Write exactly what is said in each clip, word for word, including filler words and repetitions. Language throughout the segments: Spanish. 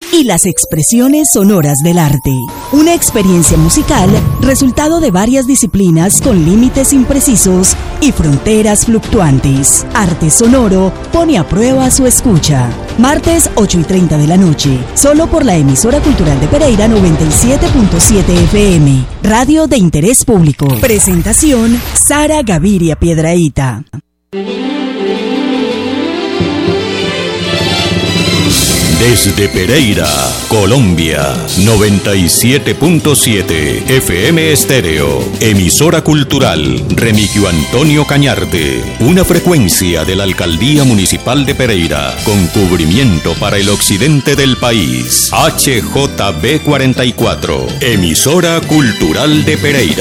y las expresiones sonoras del arte. Una experiencia musical, resultado de varias disciplinas con límites imprecisos y fronteras fluctuantes. Arte Sonoro pone a prueba su escucha. Martes ocho y treinta de la noche, solo por la emisora cultural de Pereira noventa y siete punto siete F M, radio de interés público. Presentación, Sara Gaviria Piedrahita. Desde Pereira, Colombia, noventa y siete punto siete F M Estéreo, emisora cultural Remigio Antonio Cañarte, una frecuencia de la Alcaldía Municipal de Pereira, con cubrimiento para el occidente del país. H J B cuarenta y cuatro, emisora cultural de Pereira.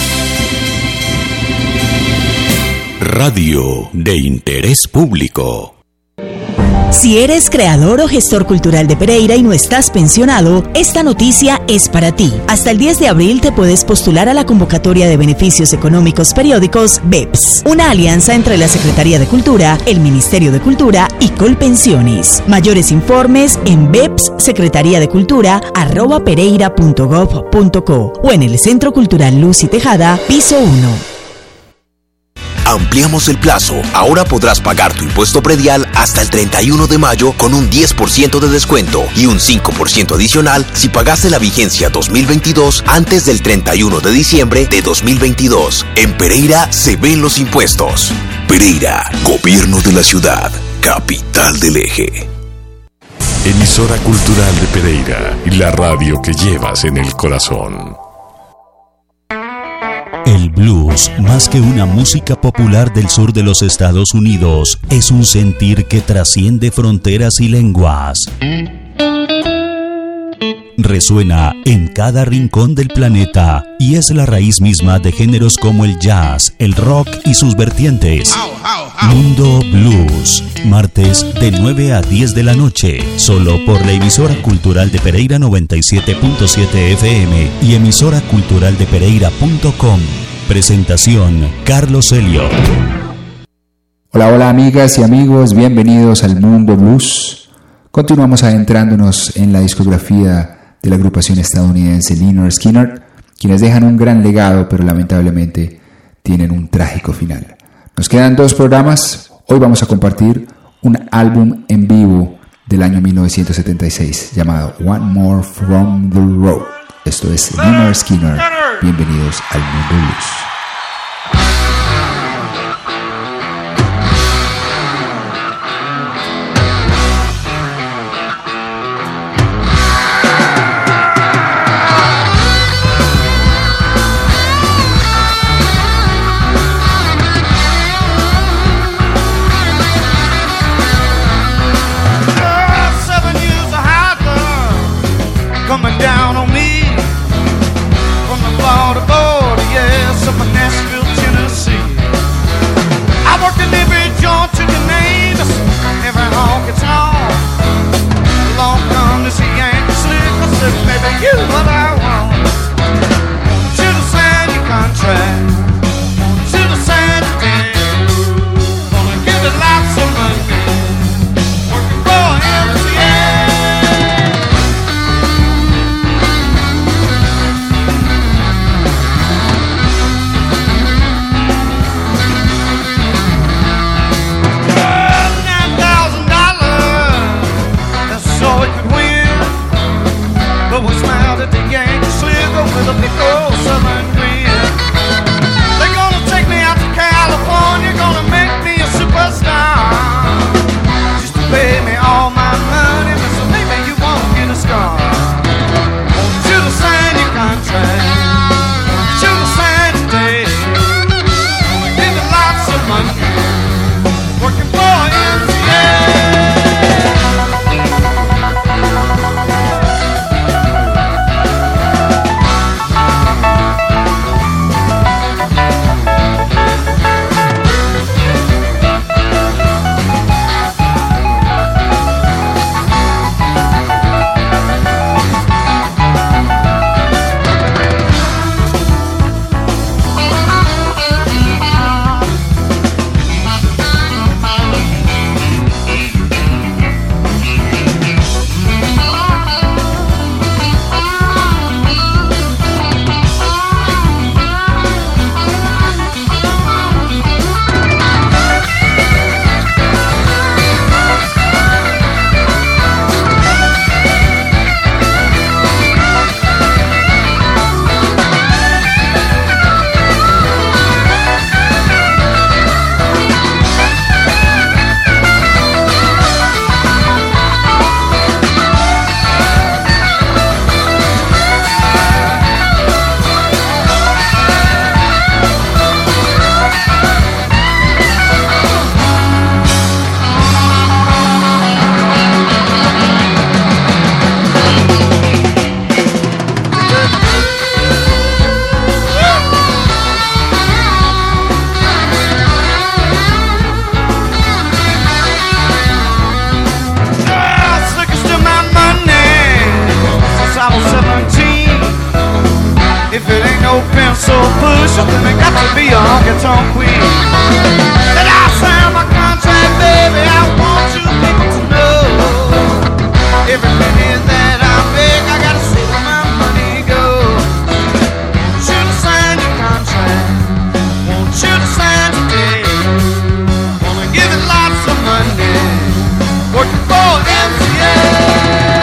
Radio de interés público. Si eres creador o gestor cultural de Pereira y no estás pensionado, esta noticia es para ti. Hasta el diez de abril te puedes postular a la convocatoria de beneficios económicos periódicos B E P S, una alianza entre la Secretaría de Cultura, el Ministerio de Cultura y Colpensiones. Mayores informes en beps secretaría de cultura arroba pereira punto gov punto co o en el Centro Cultural Luz y Tejada, piso uno. Ampliamos el plazo. Ahora podrás pagar tu impuesto predial hasta el treinta y uno de mayo con un diez por ciento de descuento y un cinco por ciento adicional si pagaste la vigencia dos mil veintidós antes del treinta y uno de diciembre de dos mil veintidós. En Pereira se ven los impuestos. Pereira, Gobierno de la Ciudad, capital del eje. Emisora cultural de Pereira y la radio que llevas en el corazón. El blues, más que una música popular del sur de los Estados Unidos, es un sentir que trasciende fronteras y lenguas. Resuena en cada rincón del planeta y es la raíz misma de géneros como el jazz, el rock y sus vertientes. Mundo Blues, martes de nueve a diez de la noche, solo por la emisora cultural de Pereira noventa y siete punto siete F M y emisora cultural de pereira punto com. Presentación, Carlos Elliot. Hola, hola amigas y amigos, bienvenidos al Mundo Blues. Continuamos adentrándonos en la discografía de la agrupación estadounidense Lynyrd Skynyrd, quienes dejan un gran legado, pero lamentablemente tienen un trágico final. Nos quedan dos programas. Hoy vamos a compartir un álbum en vivo del año mil novecientos setenta y seis llamado One More From The Road. Esto es Lynyrd Skynyrd. Bienvenidos al Mundo Blues. Down on me from the border, border, yes, of Nashville, Tennessee. I worked in every joint you can name, every honky tonk. Along come this Yankee slick, I said, baby, you what I want. Should've signed your contract, should've signed your deal. Gonna give it lots of money, working for M T A. With a big old southern grin. They're gonna take me out to California, gonna make me a superstar. Just to pay me all my money, but so maybe you won't get a scar. Want you to sign your contract, want you to sign today. Gonna give it lots of money, working for M T A. push, then it got to be a honky-tonk queen. And I signed my contract, baby, I want you people to know. Every minute that I make, I gotta see where my money goes. Should have signed your contract, won't you to sign today? Wanna give it lots of money, working for M C A.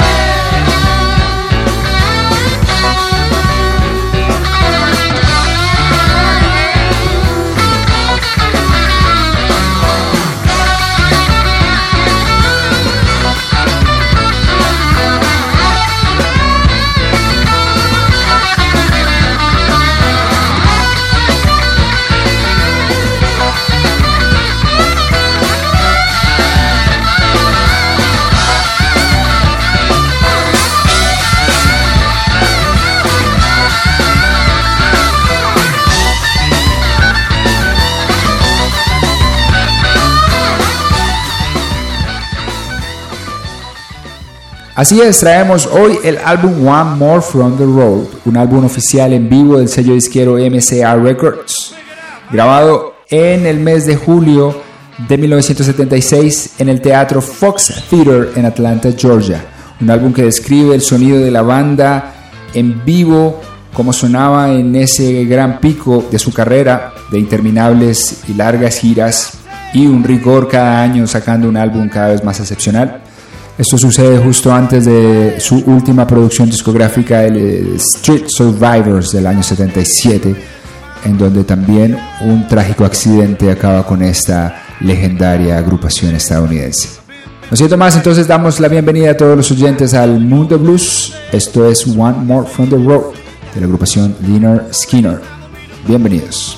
Así es, traemos hoy el álbum One More From The Road, un álbum oficial en vivo del sello disquero M C A Records, grabado en el mes de julio de mil novecientos setenta y seis en el Teatro Fox Theater en Atlanta, Georgia. Un álbum que describe el sonido de la banda en vivo, como sonaba en ese gran pico de su carrera, de interminables y largas giras y un rigor cada año sacando un álbum cada vez más excepcional. Esto sucede justo antes de su última producción discográfica, el Street Survivors del año setenta y siete, en donde también un trágico accidente acaba con esta legendaria agrupación estadounidense. No siento más, entonces damos la bienvenida a todos los oyentes al Mundo Blues. Esto es One More From The Road de la agrupación Lynyrd Skynyrd. Bienvenidos.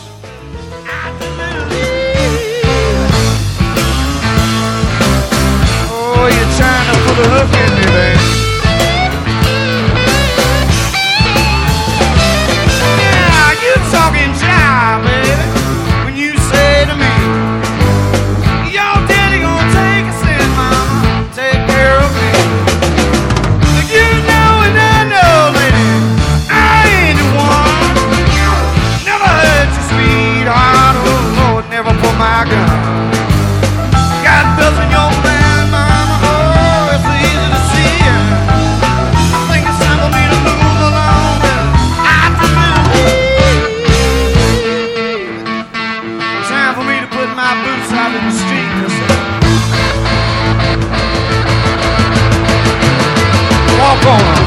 Put a hook in me, babe. Yeah, you talking jive, baby, when you say to me, your daddy gonna take us in, mama, take care of me. You know and I know, lady, I ain't the one. Never hurt you, sweetheart, oh Lord, never pull my gun. Got bills in your man, mama, oh. Walk on.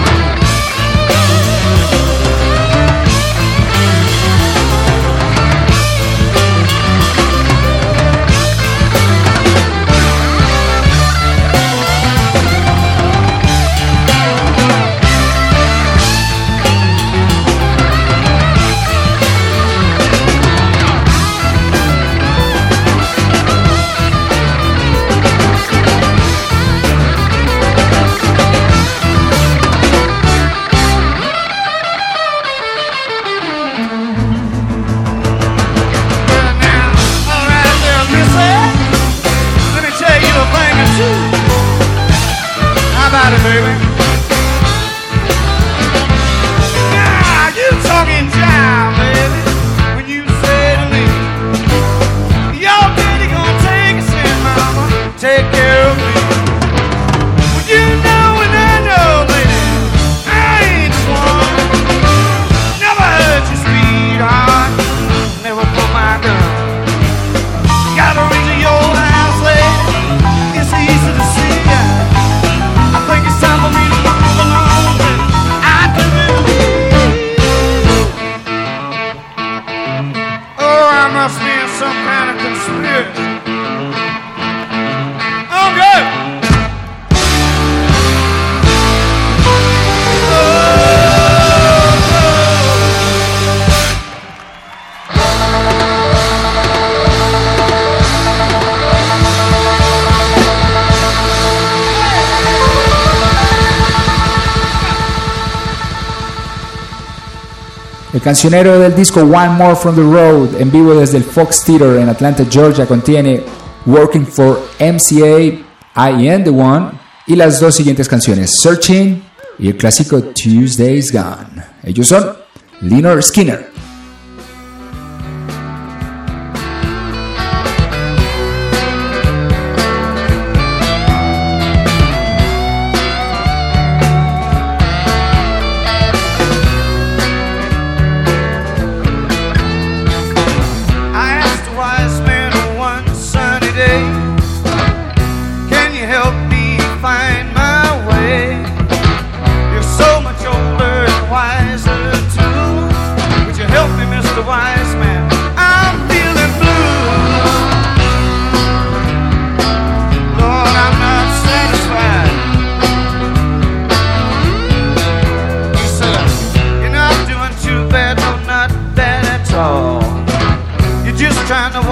El cancionero del disco One More From The Road, en vivo desde el Fox Theater en Atlanta, Georgia, contiene Working for M C A, I Am The One, y las dos siguientes canciones, Searching y el clásico Tuesday's Gone. Ellos son Lynyrd Skynyrd.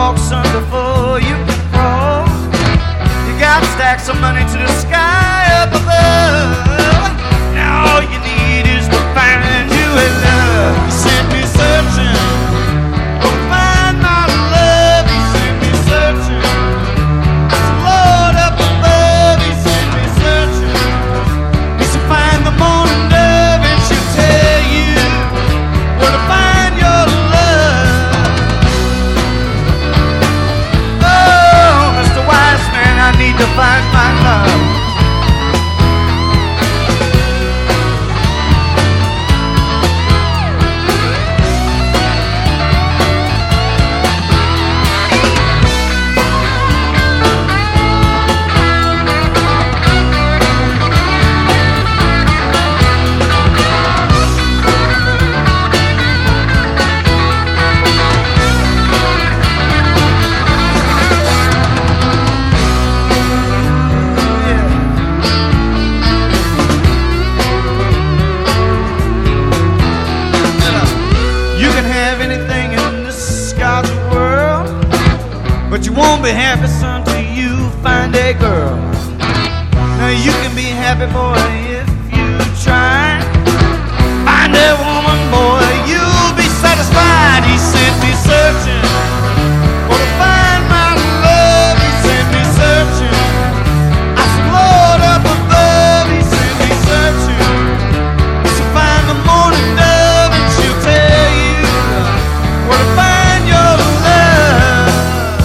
sidewalks under for you to cross. You got stacks of money to the sky up above. Now all you need is to find you a love. You sent me searching to find my love. You sent me searching. Lord up above, He sent me searching. He said find the morning dove and she'll tell you where to find your love. Oh, Mister Wise Man, I need to find my love. But you won't be happy, son, till you find a girl. Now you can be happy, boy, if you try. Find a woman, boy, you'll be satisfied. He sent me searching for to find my love. He sent me searching. I said, Lord up above, He sent me searching. He said, find the morning dove and she'll tell you where to find your love.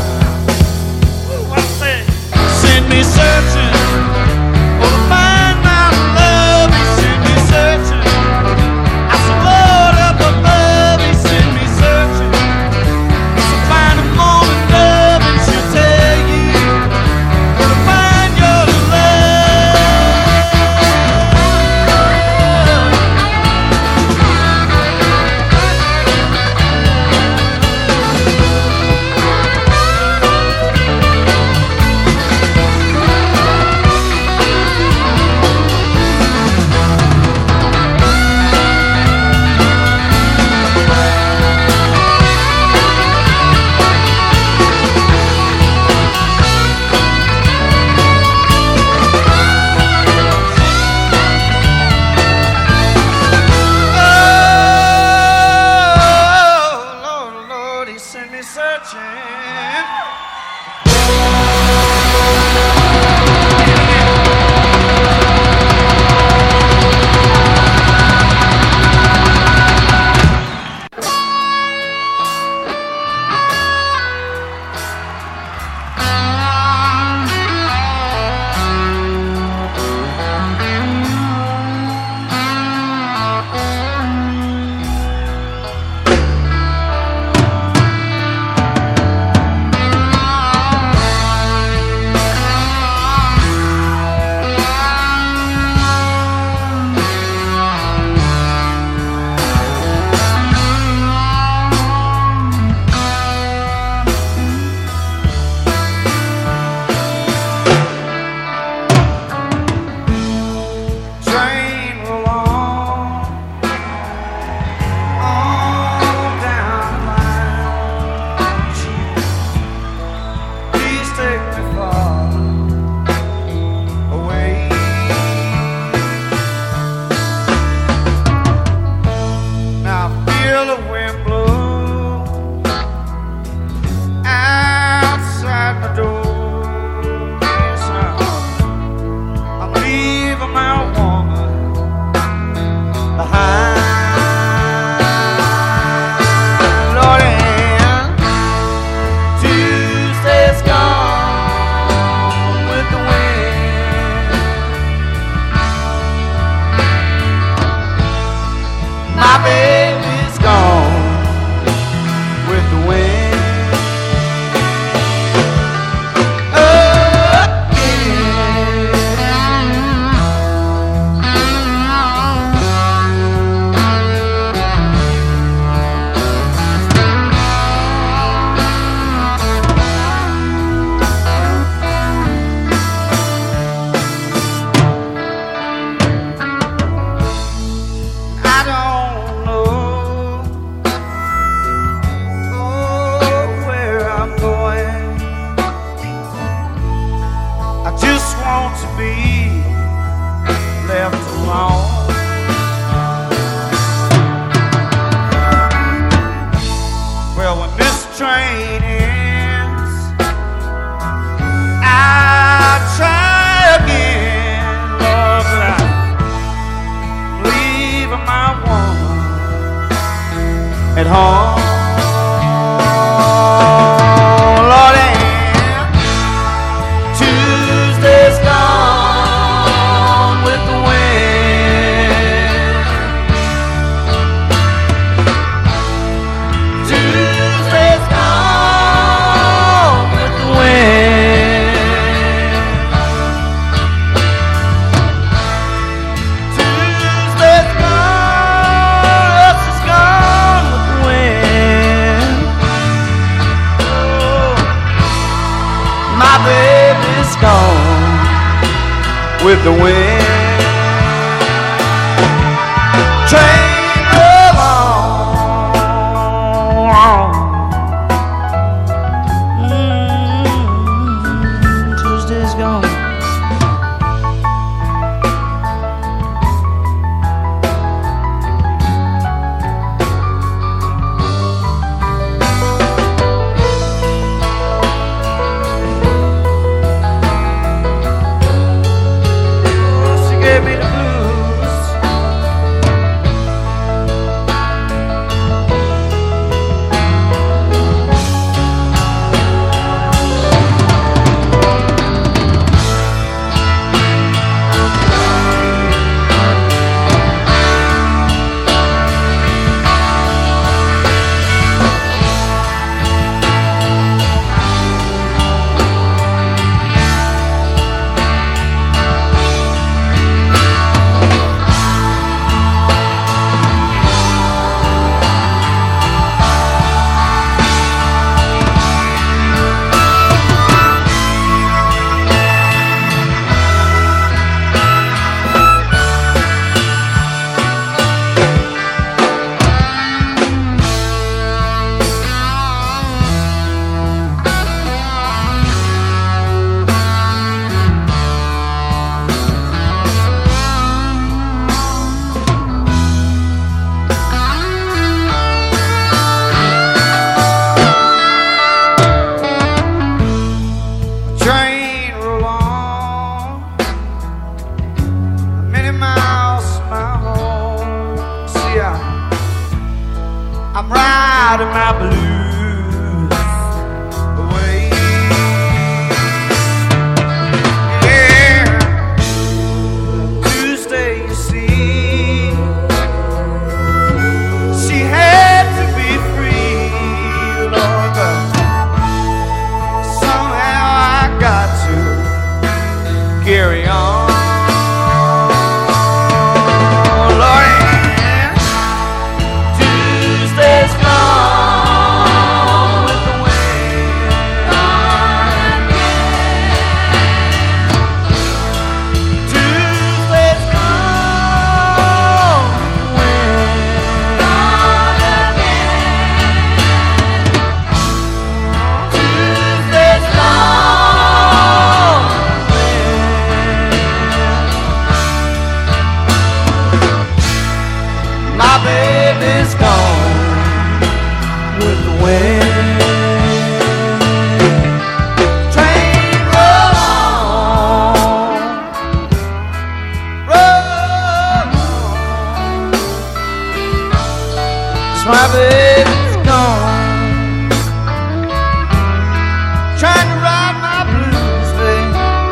Me searching for to find my love. He sent me searching. I said, Lord up above, He sent me searching. He said, find a morning dove and she'll tell you where to find your I don't know at home. Lordy, Tuesday's gone with the wind. Tuesday's gone with the wind. Tuesday's gone, yes, it's gone with the wind. Oh, my baby's gone with the wind. Train roll on. Mm, Tuesday's gone. She gave me the blues. Train roll on, many miles from my home. See, I, I'm riding my blues away. Yeah, Tuesday, you see, she had to be free, Lord, but somehow I got to carry on. Lord, Tuesday's gone with the wind. Tuesday's gone with the wind. Tuesday's gone with the wind. My baby's gone with the wind. Train roll on, roll on. 'Cause my baby's gone. Trying to ride my blues, babe.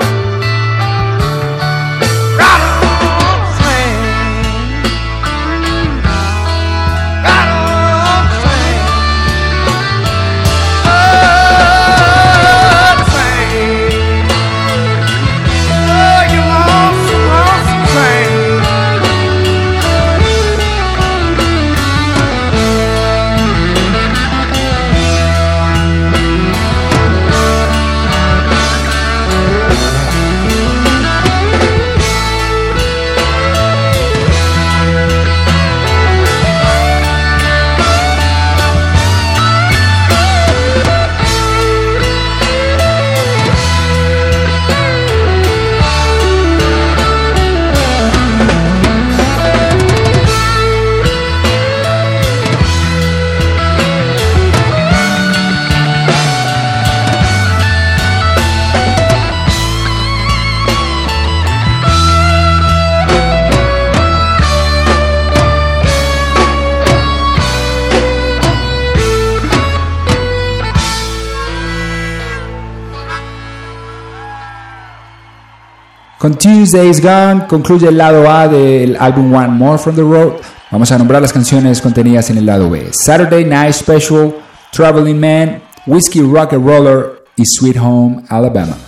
Right on the train. Right on the train. Oh, train. Oh, you lonesome, lonesome train. Con Tuesdays Gone concluye el lado A del álbum One More From The Road. Vamos a nombrar las canciones contenidas en el lado B: Saturday Night Special, Traveling Man, Whiskey Rock and Roller y Sweet Home Alabama.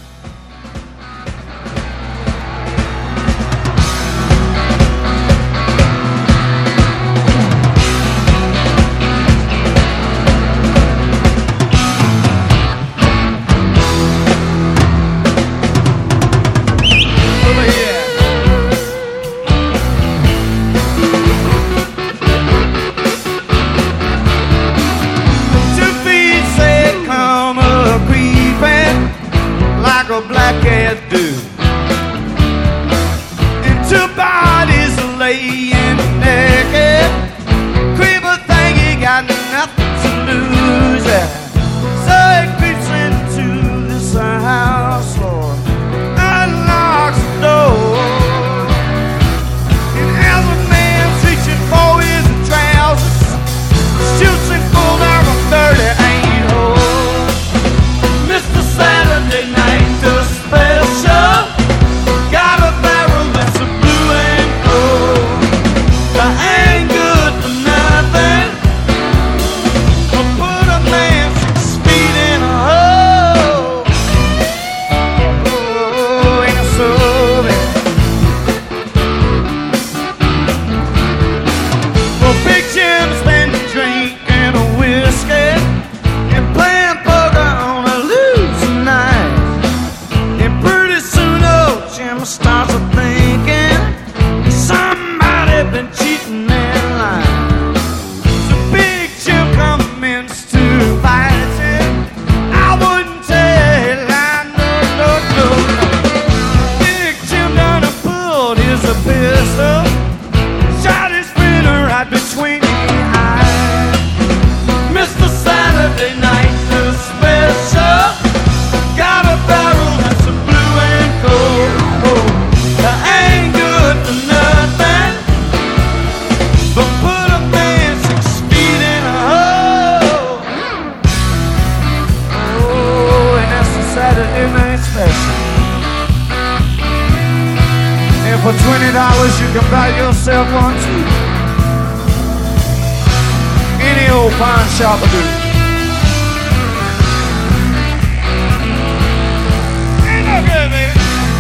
For twenty dollars you can buy yourself one too. Any old pawn shop will do. Ain't no good, baby.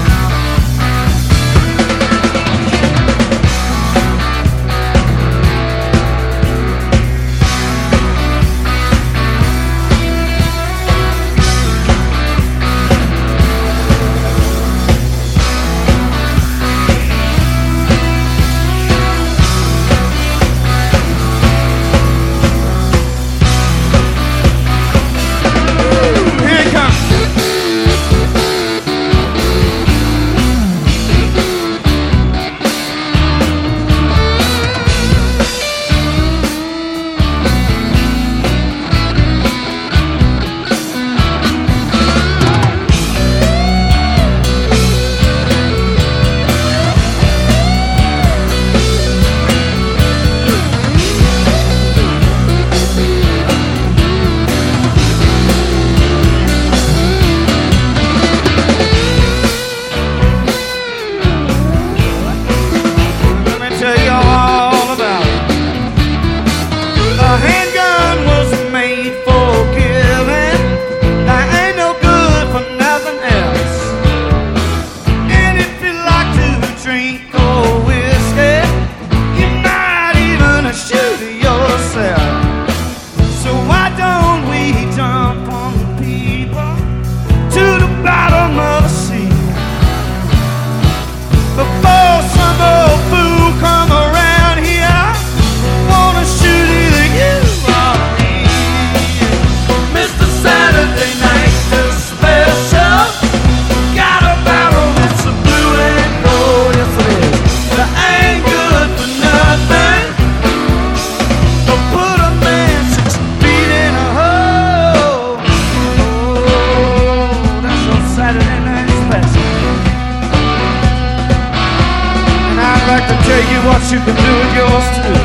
what you can do with yours too.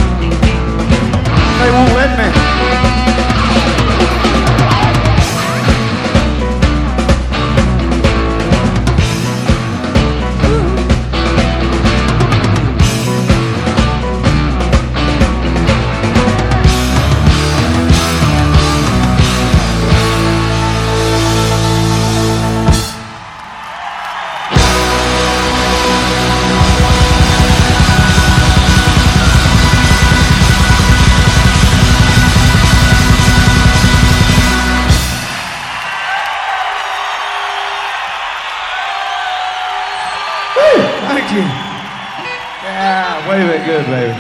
They won't let me. leave it good, baby.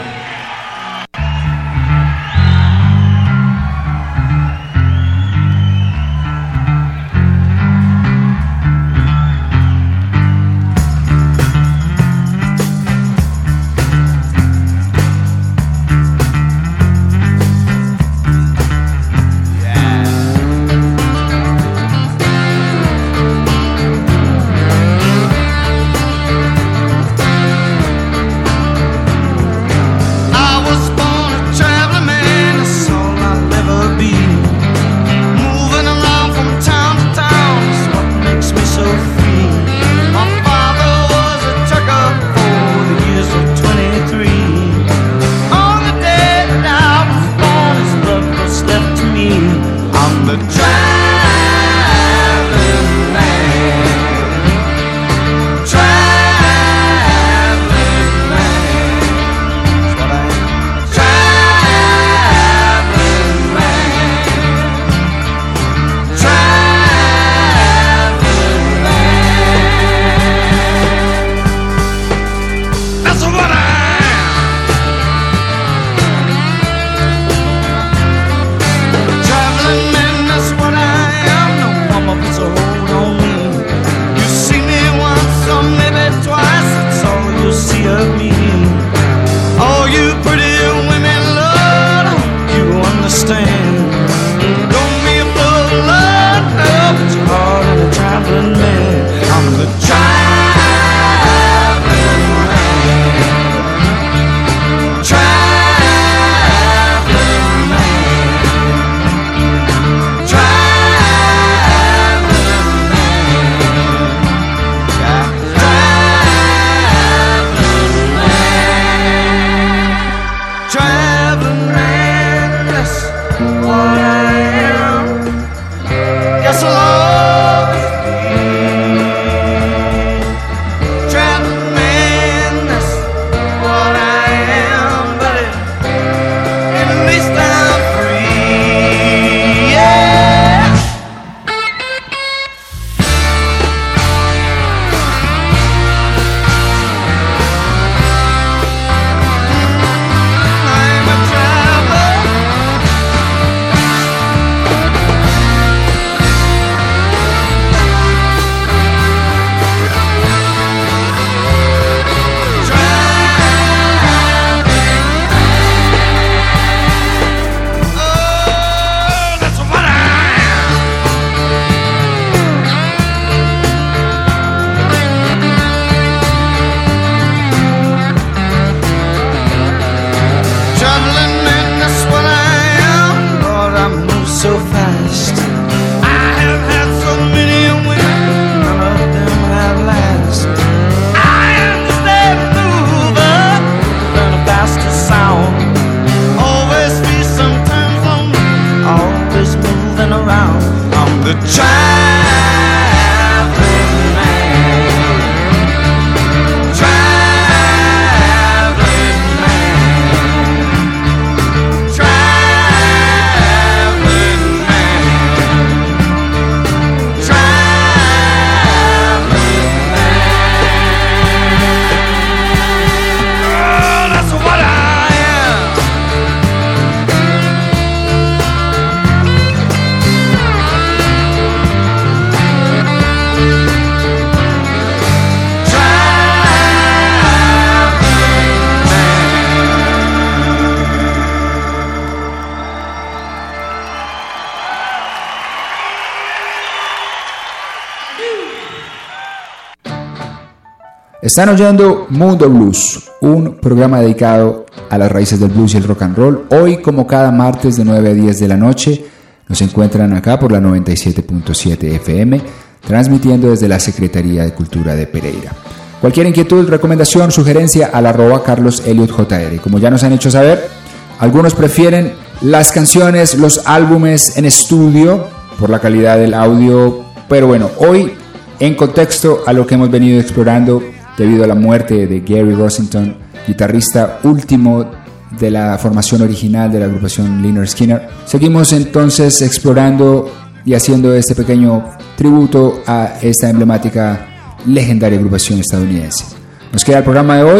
Están oyendo Mundo Blues, un programa dedicado a las raíces del blues y el rock and roll. Hoy, como cada martes de nueve a diez de la noche, nos encuentran acá por la noventa y siete punto siete F M, transmitiendo desde la Secretaría de Cultura de Pereira. Cualquier inquietud, recomendación, sugerencia al arroba Carlos Elliot J R. Como ya nos han hecho saber, algunos prefieren las canciones, los álbumes en estudio por la calidad del audio, pero bueno, hoy en contexto a lo que hemos venido explorando debido a la muerte de Gary Rossington, guitarrista último de la formación original de la agrupación Lynyrd Skynyrd. Seguimos entonces explorando y haciendo este pequeño tributo a esta emblemática, legendaria agrupación estadounidense. Nos queda el programa de hoy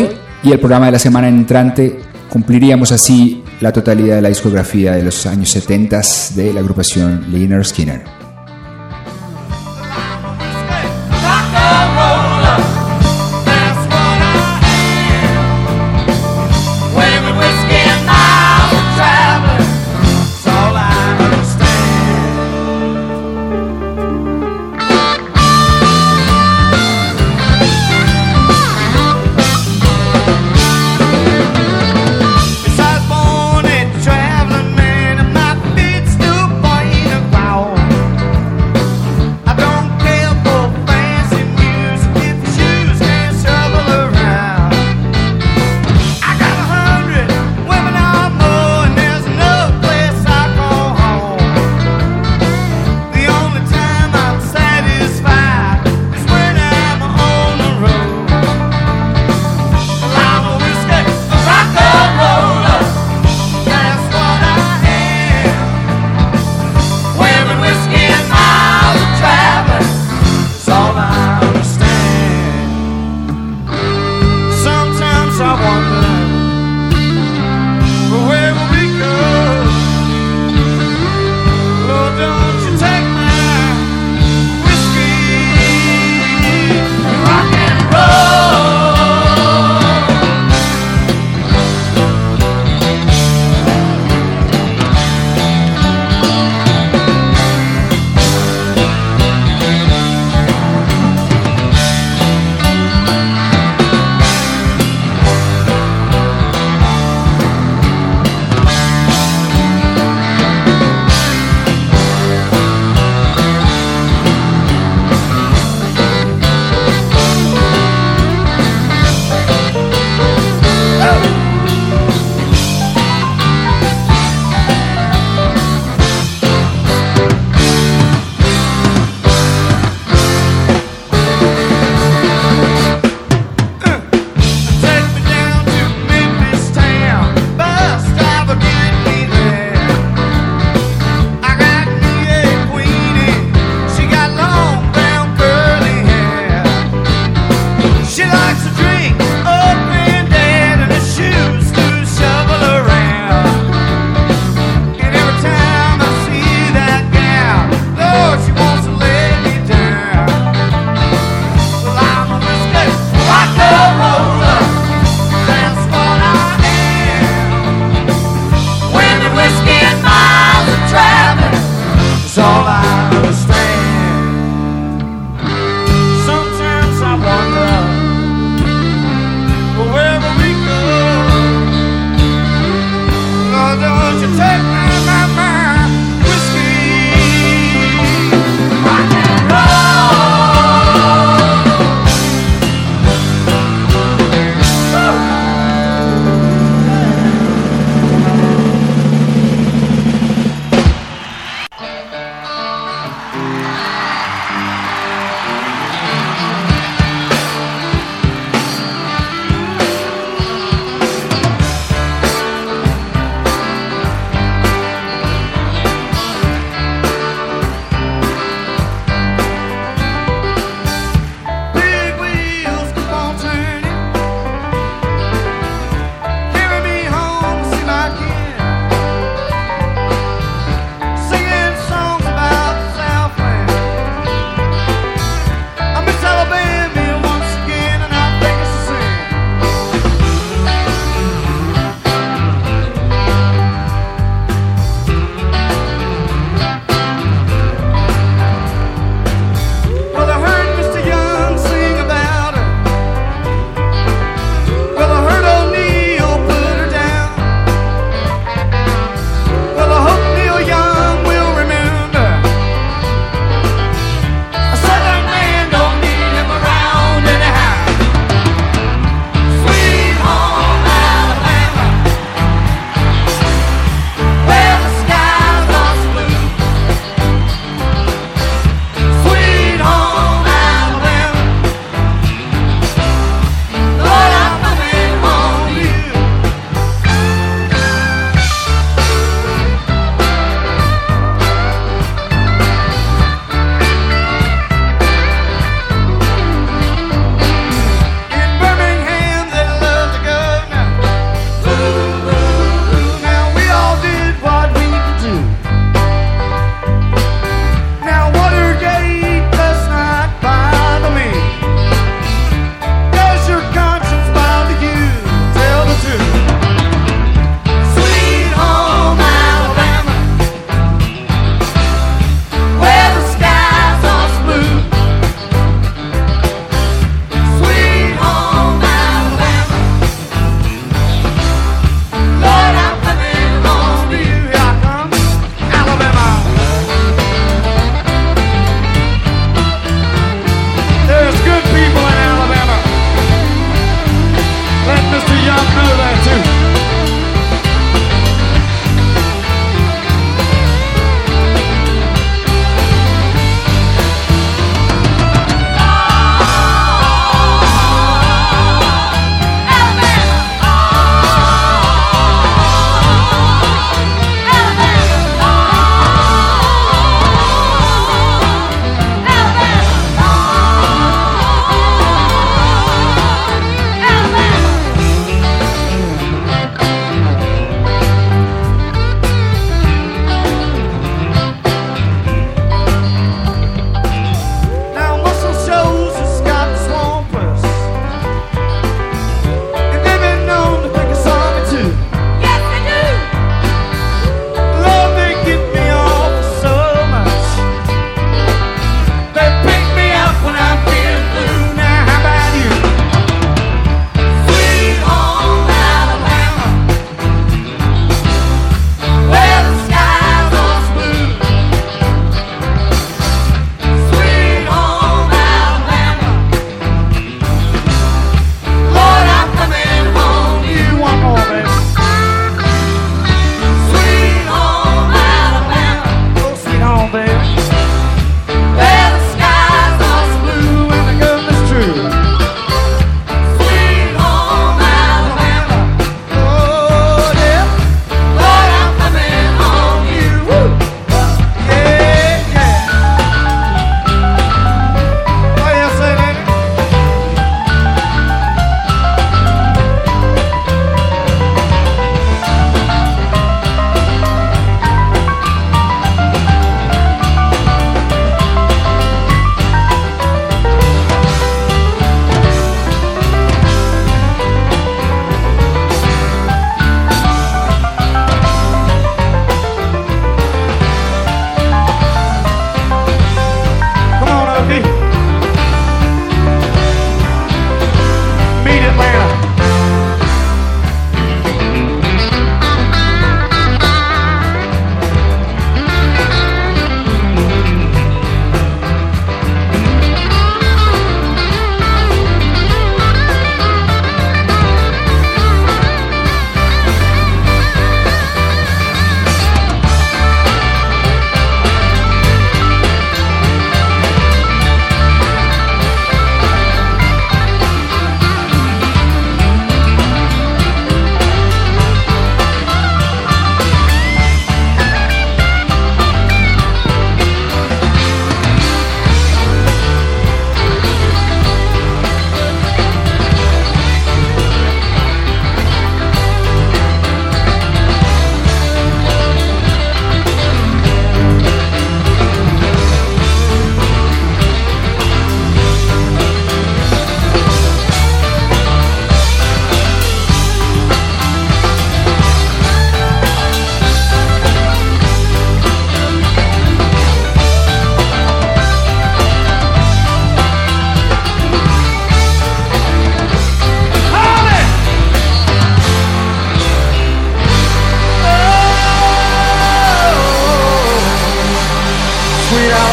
y el programa de la semana entrante cumpliríamos así la totalidad de la discografía de los años setenta de la agrupación Lynyrd Skynyrd. Traveling man, and my feet still find a ground.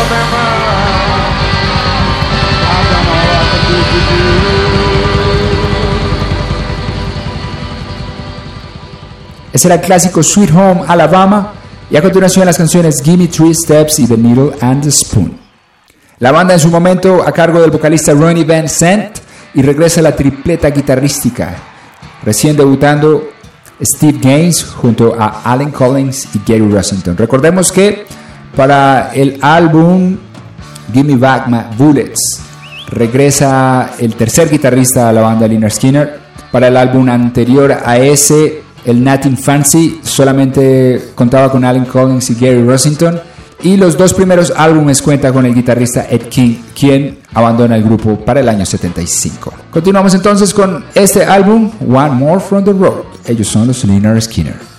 Alabama. I've done all I can do to do. Ese era el clásico Sweet Home Alabama, y a continuación las canciones Gimme Three Steps y The Needle and the Spoon. La banda en su momento a cargo del vocalista Ronnie Van Zant, y regresa la tripleta guitarrística, recién debutando Steve Gaines junto a Allen Collins y Gary Rossington. Recordemos que para el álbum Gimme Back My Bullets regresa el tercer guitarrista de la banda, Lynyrd Skynyrd. Para el álbum anterior a ese, el Nothing Fancy, solamente contaba con Allen Collins y Gary Rossington. Y los dos primeros álbumes cuentan con el guitarrista Ed King, quien abandona el grupo para el año setenta y cinco. Continuamos entonces con este álbum, One More From The Road. Ellos son los Lynyrd Skynyrd.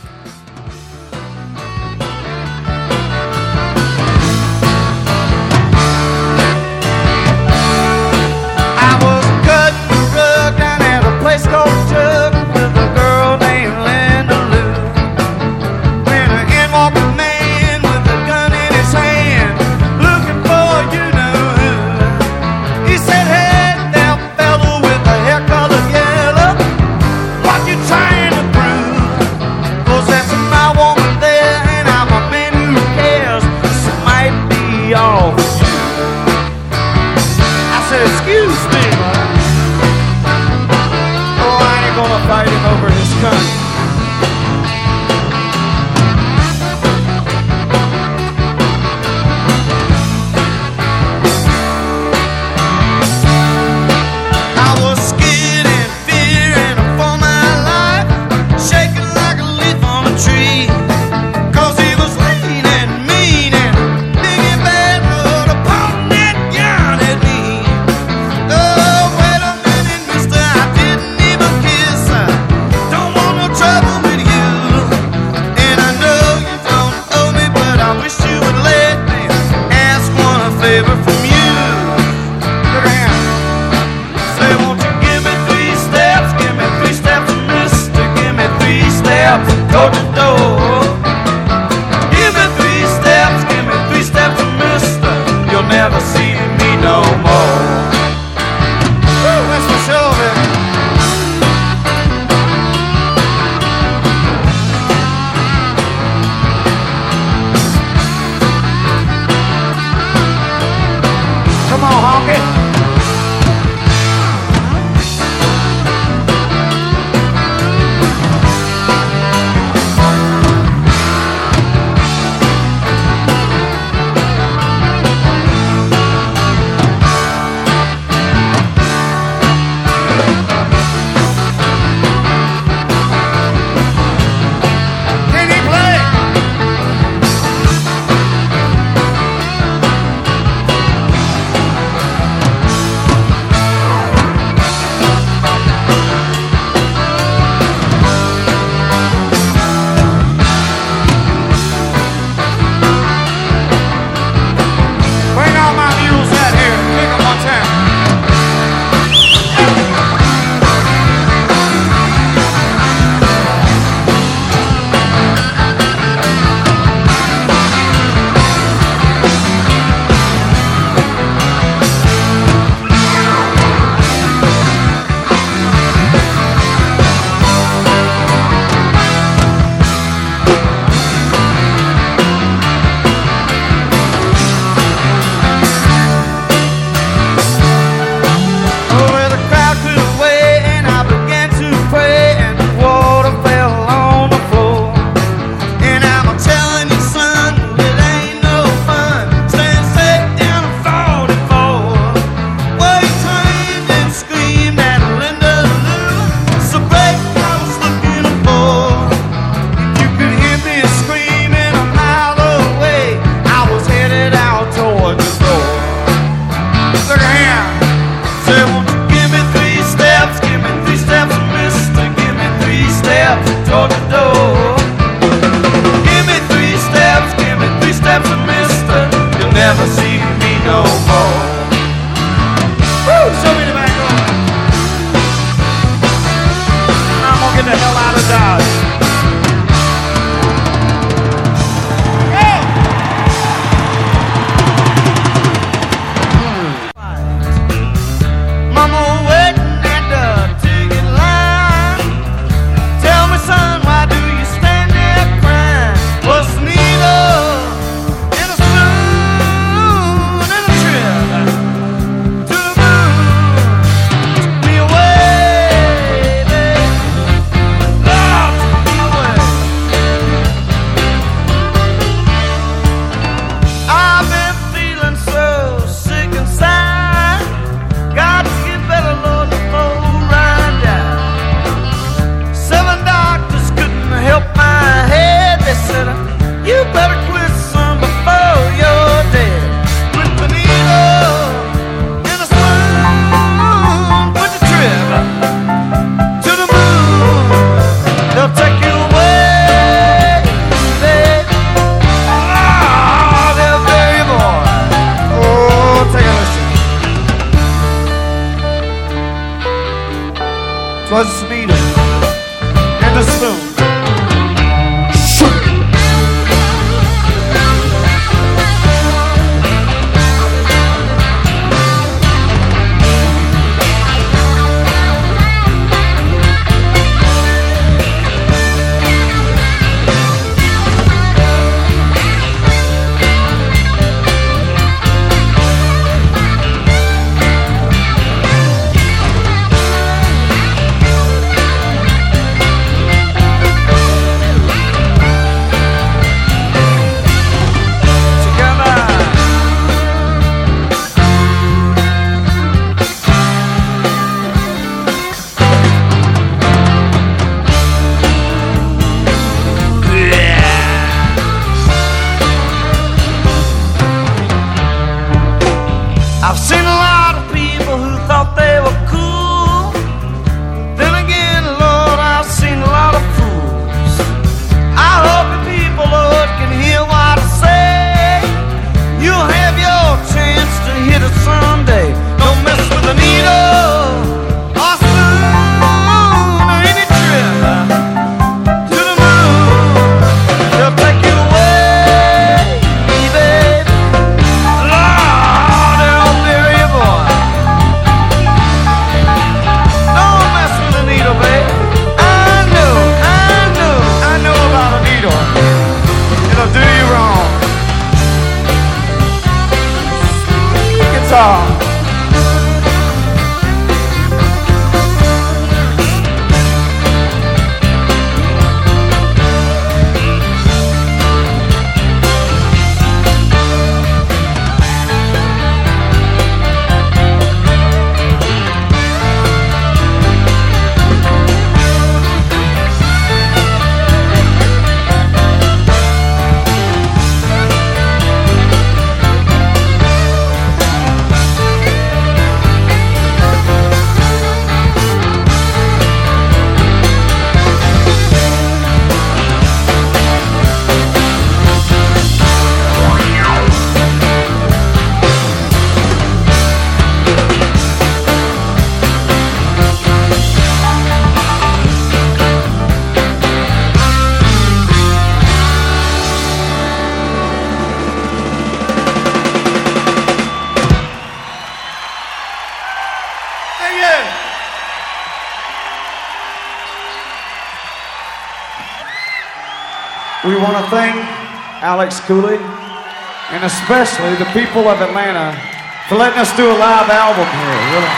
We want to thank Alex Cooley and especially the people of Atlanta for letting us do a live album here. Really.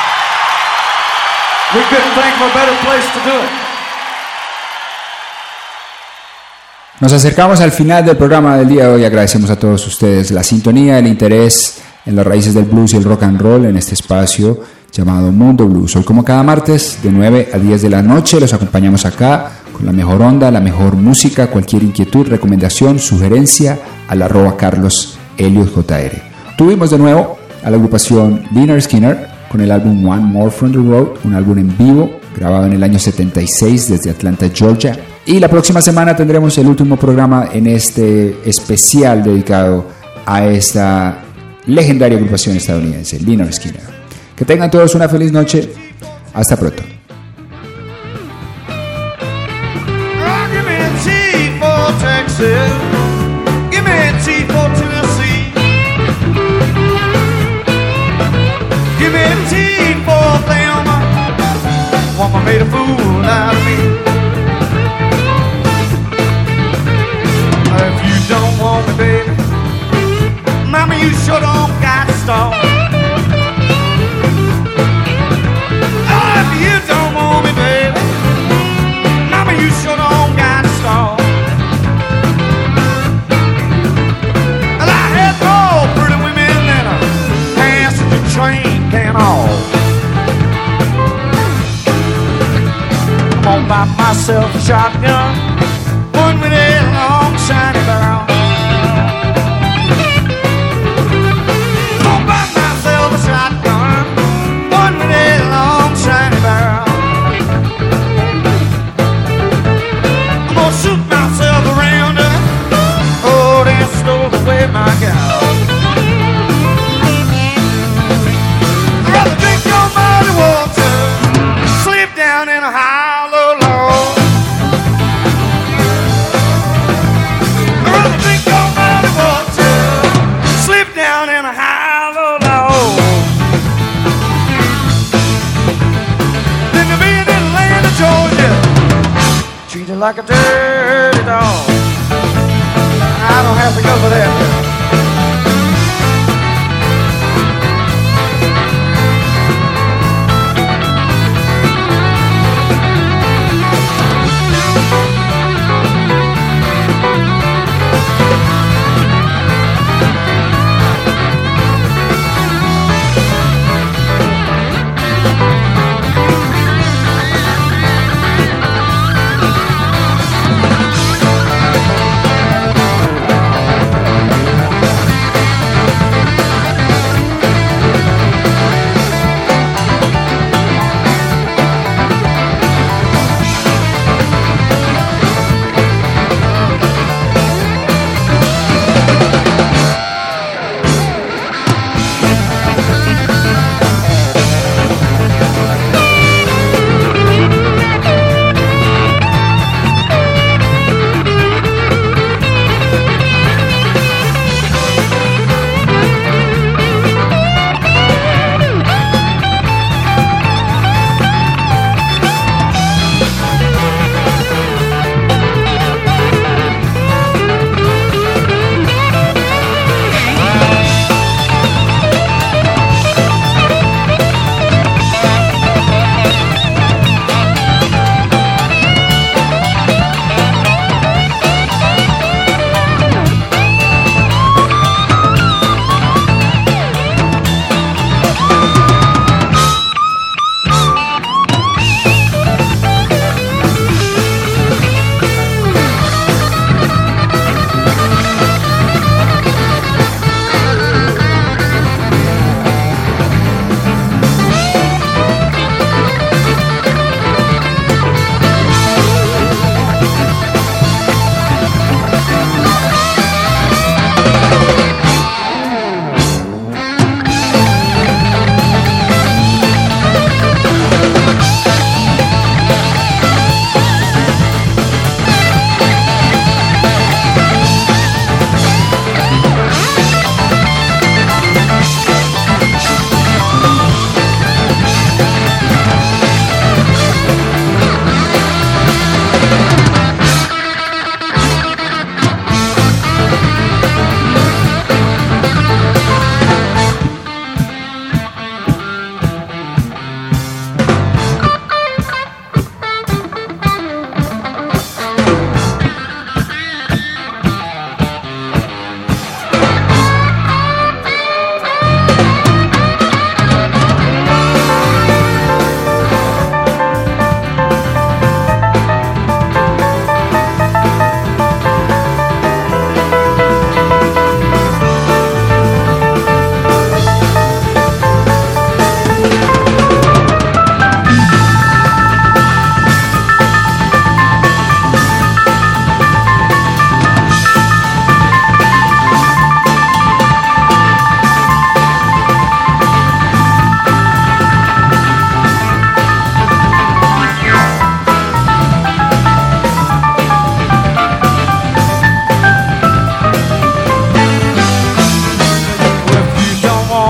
We couldn't think of a better place to do it. Nos acercamos al final del programa del día de hoy. Agradecemos a todos ustedes la sintonía, el interés en las raíces del blues y el rock and roll en este espacio llamado Mundo Blues. Hoy, como cada martes, de nueve a diez de la noche, los acompañamos acá con la mejor onda, la mejor música. Cualquier inquietud, recomendación, sugerencia, al arroba Carlos Elliot J R. Tuvimos de nuevo a la agrupación Lynyrd Skynyrd con el álbum One More From The Road, un álbum en vivo grabado en el año setenta y seis desde Atlanta, Georgia. Y la próxima semana tendremos el último programa en este especial dedicado a esta legendaria agrupación estadounidense, Lynyrd Skynyrd. Que tengan todos una feliz noche. Hasta pronto. Woman made a fool out of me. If you don't want me, baby, mama, you sure don't got to stall. Oh, if you don't want me, baby, mama, you sure don't got to stall. And I had more pretty women than a passenger train can haul. I'm gonna buy myself a shotgun, one with a long shiny barrel. I'm gonna buy myself a shotgun, one with a long shiny barrel. I'm gonna shoot myself around her, oh, then stole away my gal. I'd rather drink your muddy water, sleep down in a high like a dirty dog. I don't have to go for that.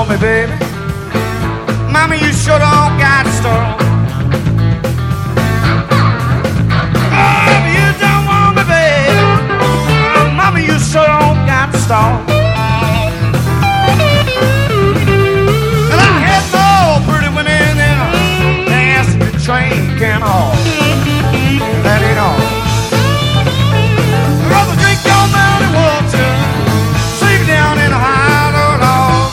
want me, baby. Mama, you sure don't got to start. Oh, you don't want me, baby. Mama, you sure don't got to start. And I had more pretty women than dancing the train can haul. That ain't all. I'd rather drink your mountain water, sleep down in a hollow log.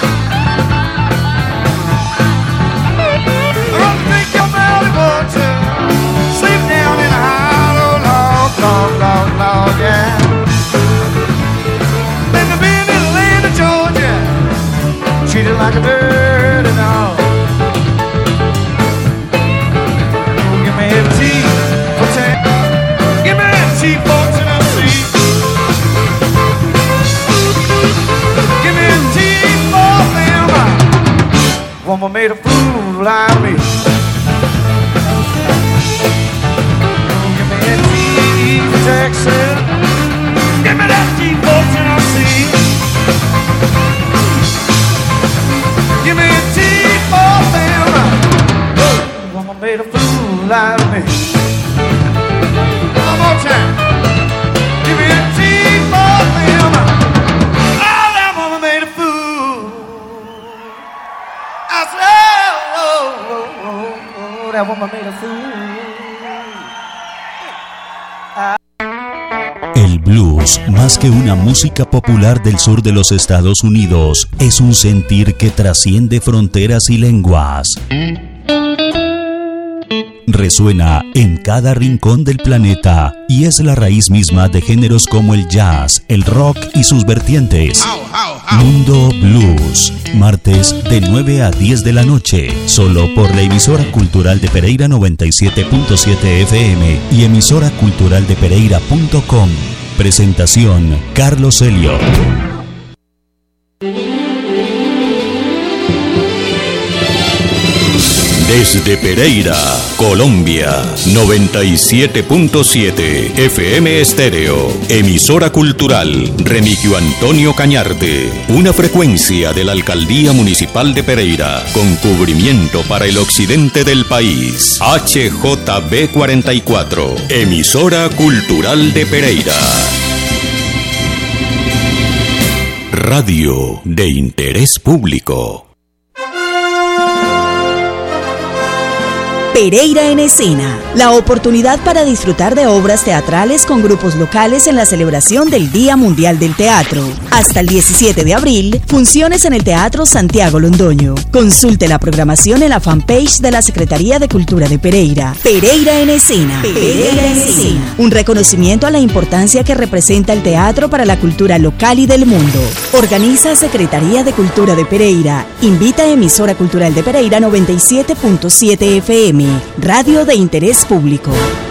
I'd rather drink your mountain water, sleep down in a hollow log, log, log, log, yeah. Than to be in the land of Georgia, treated like a dirty dog. Give me a tea for ten. Give me a tea for Tennessee. Give me a tea for them. Woman made a fool out of me. Give me a tea for Texas. Give me that tea for Tennessee. Give me a tea for them. Woman made a fool out of me. One more time. Give me a tea for them. Oh, that woman made a fool. I said, oh, oh, oh, oh, that woman made a fool. El blues, más que una música popular del sur de los Estados Unidos, es un sentir que trasciende fronteras y lenguas. Resuena en cada rincón del planeta y es la raíz misma de géneros como el jazz, el rock y sus vertientes. Mundo Blues, martes de nueve a diez de la noche, solo por la emisora cultural de Pereira noventa y siete punto siete F M y emisora cultural de pereira punto com. Presentación Carlos Elliot. Desde Pereira, Colombia, noventa y siete punto siete F M Estéreo, emisora cultural Remigio Antonio Cañarte, una frecuencia de la Alcaldía Municipal de Pereira, con cubrimiento para el occidente del país, H J B cuarenta y cuatro, emisora cultural de Pereira. Radio de interés público. Pereira en Escena, la oportunidad para disfrutar de obras teatrales con grupos locales en la celebración del Día Mundial del Teatro. Hasta el diecisiete de abril, funciones en el Teatro Santiago Londoño. Consulte la programación en la fanpage de la Secretaría de Cultura de Pereira. Pereira en Escena. Pereira en Escena. Un reconocimiento a la importancia que representa el teatro para la cultura local y del mundo. Organiza Secretaría de Cultura de Pereira. Invita a emisora cultural de Pereira noventa y siete punto siete F M. Radio de interés público.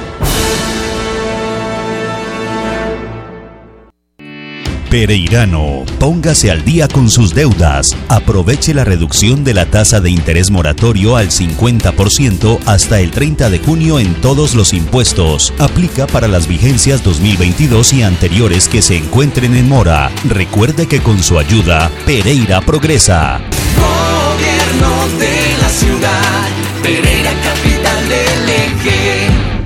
Pereirano, póngase al día con sus deudas. Aproveche la reducción de la tasa de interés moratorio al cincuenta por ciento hasta el treinta de junio en todos los impuestos. Aplica para las vigencias dos mil veintidós y anteriores que se encuentren en mora. Recuerde que con su ayuda, Pereira progresa. Gobierno de la ciudad, Pereira, capital del eje.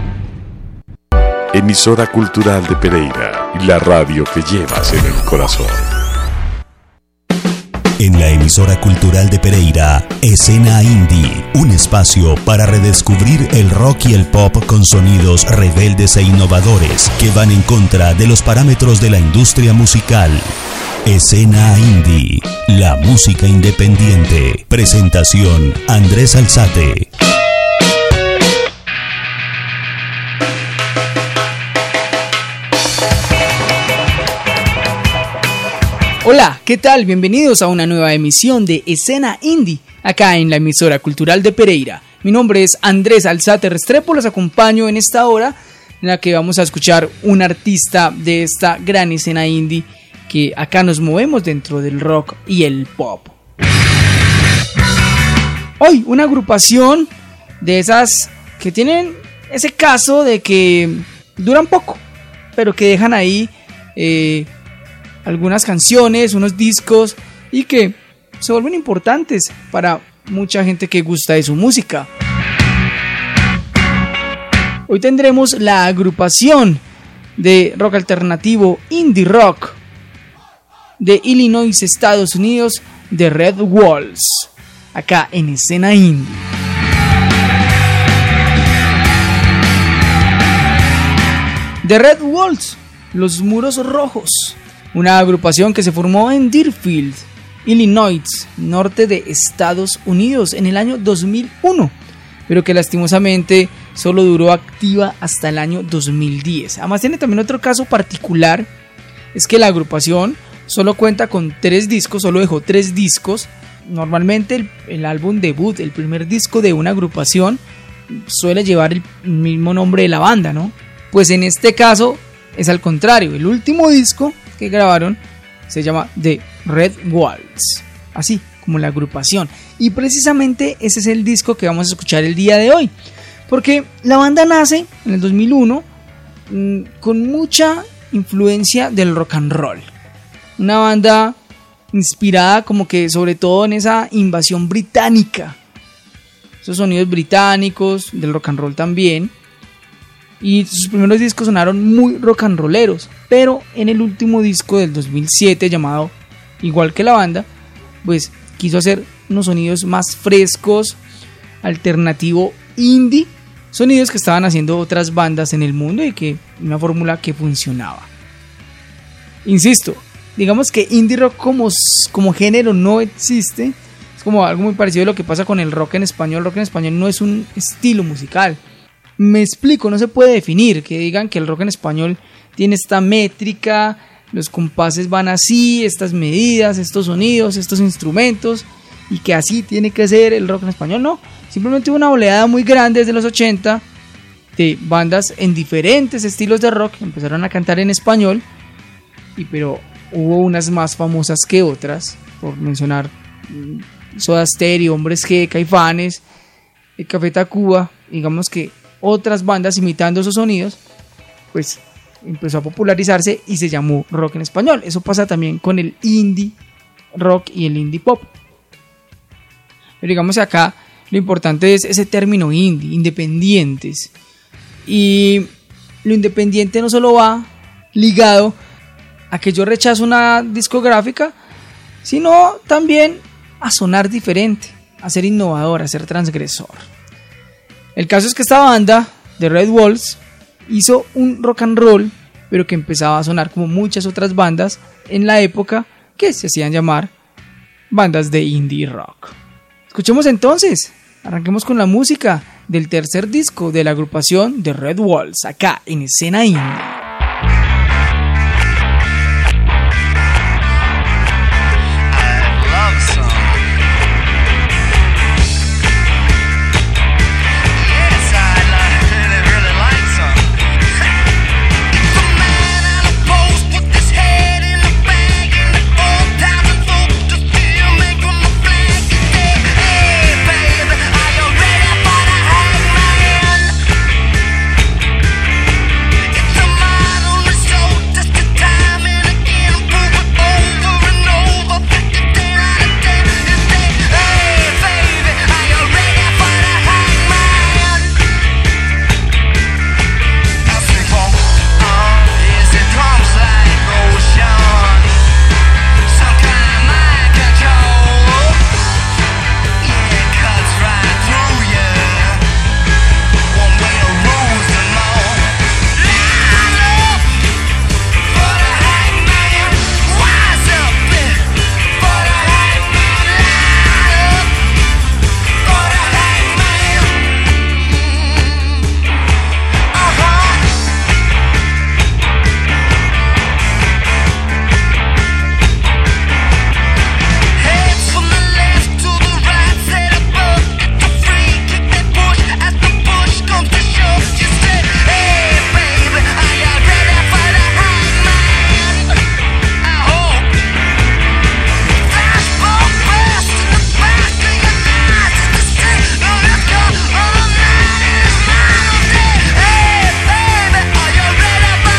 Emisora cultural de Pereira, la radio que llevas en el corazón. En la emisora cultural de Pereira, Escena Indie, un espacio para redescubrir el rock y el pop con sonidos rebeldes e innovadores que van en contra de los parámetros de la industria musical. Escena Indie, la música independiente. Presentación Andrés Alzate. Hola, ¿qué tal? Bienvenidos a una nueva emisión de Escena Indie, acá en la emisora cultural de Pereira. Mi nombre es Andrés Alzate Restrepo, los acompaño en esta hora en la que vamos a escuchar un artista de esta gran escena indie que acá nos movemos dentro del rock y el pop. Hoy una agrupación de esas que tienen ese caso de que duran poco, pero que dejan ahí eh, algunas canciones, unos discos y que se vuelven importantes para mucha gente que gusta de su música. Hoy tendremos la agrupación de rock alternativo indie rock de Illinois, Estados Unidos, The Red Walls, acá en Escena Indie. The Red Walls, los muros rojos, una agrupación que se formó en Deerfield, Illinois, norte de Estados Unidos, en el año dos mil uno, pero que lastimosamente solo duró activa hasta el año dos mil diez. Además tiene también otro caso particular, es que la agrupación solo cuenta con tres discos, solo dejó tres discos. Normalmente el, el álbum debut, el primer disco de una agrupación, suele llevar el mismo nombre de la banda, ¿no? Pues en este caso es al contrario, el último disco que grabaron se llama The Red Walls, así como la agrupación. Y precisamente ese es el disco que vamos a escuchar el día de hoy, porque la banda nace en el dos mil uno mmm, con mucha influencia del rock and roll. Una banda inspirada como que sobre todo en esa invasión británica, esos sonidos británicos, del rock and roll también. Y sus primeros discos sonaron muy rock and rolleros, pero en el último disco del dos mil siete, llamado igual que la banda, pues quiso hacer unos sonidos más frescos, alternativo indie, sonidos que estaban haciendo otras bandas en el mundo y que una fórmula que funcionaba. Insisto, digamos que indie rock como, como género no existe, es como algo muy parecido a lo que pasa con el rock en español. El rock en español no es un estilo musical. Me explico, no se puede definir, que digan que el rock en español tiene esta métrica, los compases van así, estas medidas, estos sonidos, estos instrumentos, y que así tiene que ser el rock en español. No, simplemente hubo una oleada muy grande desde los ochenta de bandas en diferentes estilos de rock que empezaron a cantar en español, y pero hubo unas más famosas que otras, por mencionar Soda Stereo, Hombres G, Caifanes, el Café Tacuba. Digamos que otras bandas imitando esos sonidos, pues empezó a popularizarse y se llamó rock en español. Eso pasa también con el indie rock y el indie pop. Pero digamos que acá lo importante es ese término indie, independientes. Y lo independiente no solo va ligado a que yo rechazo una discográfica, sino también a sonar diferente, a ser innovador, a ser transgresor. El caso es que esta banda, The Red Walls, hizo un rock and roll, pero que empezaba a sonar como muchas otras bandas en la época que se hacían llamar bandas de indie rock. Escuchemos entonces, arranquemos con la música del tercer disco de la agrupación The Red Walls, acá en Escena Indie.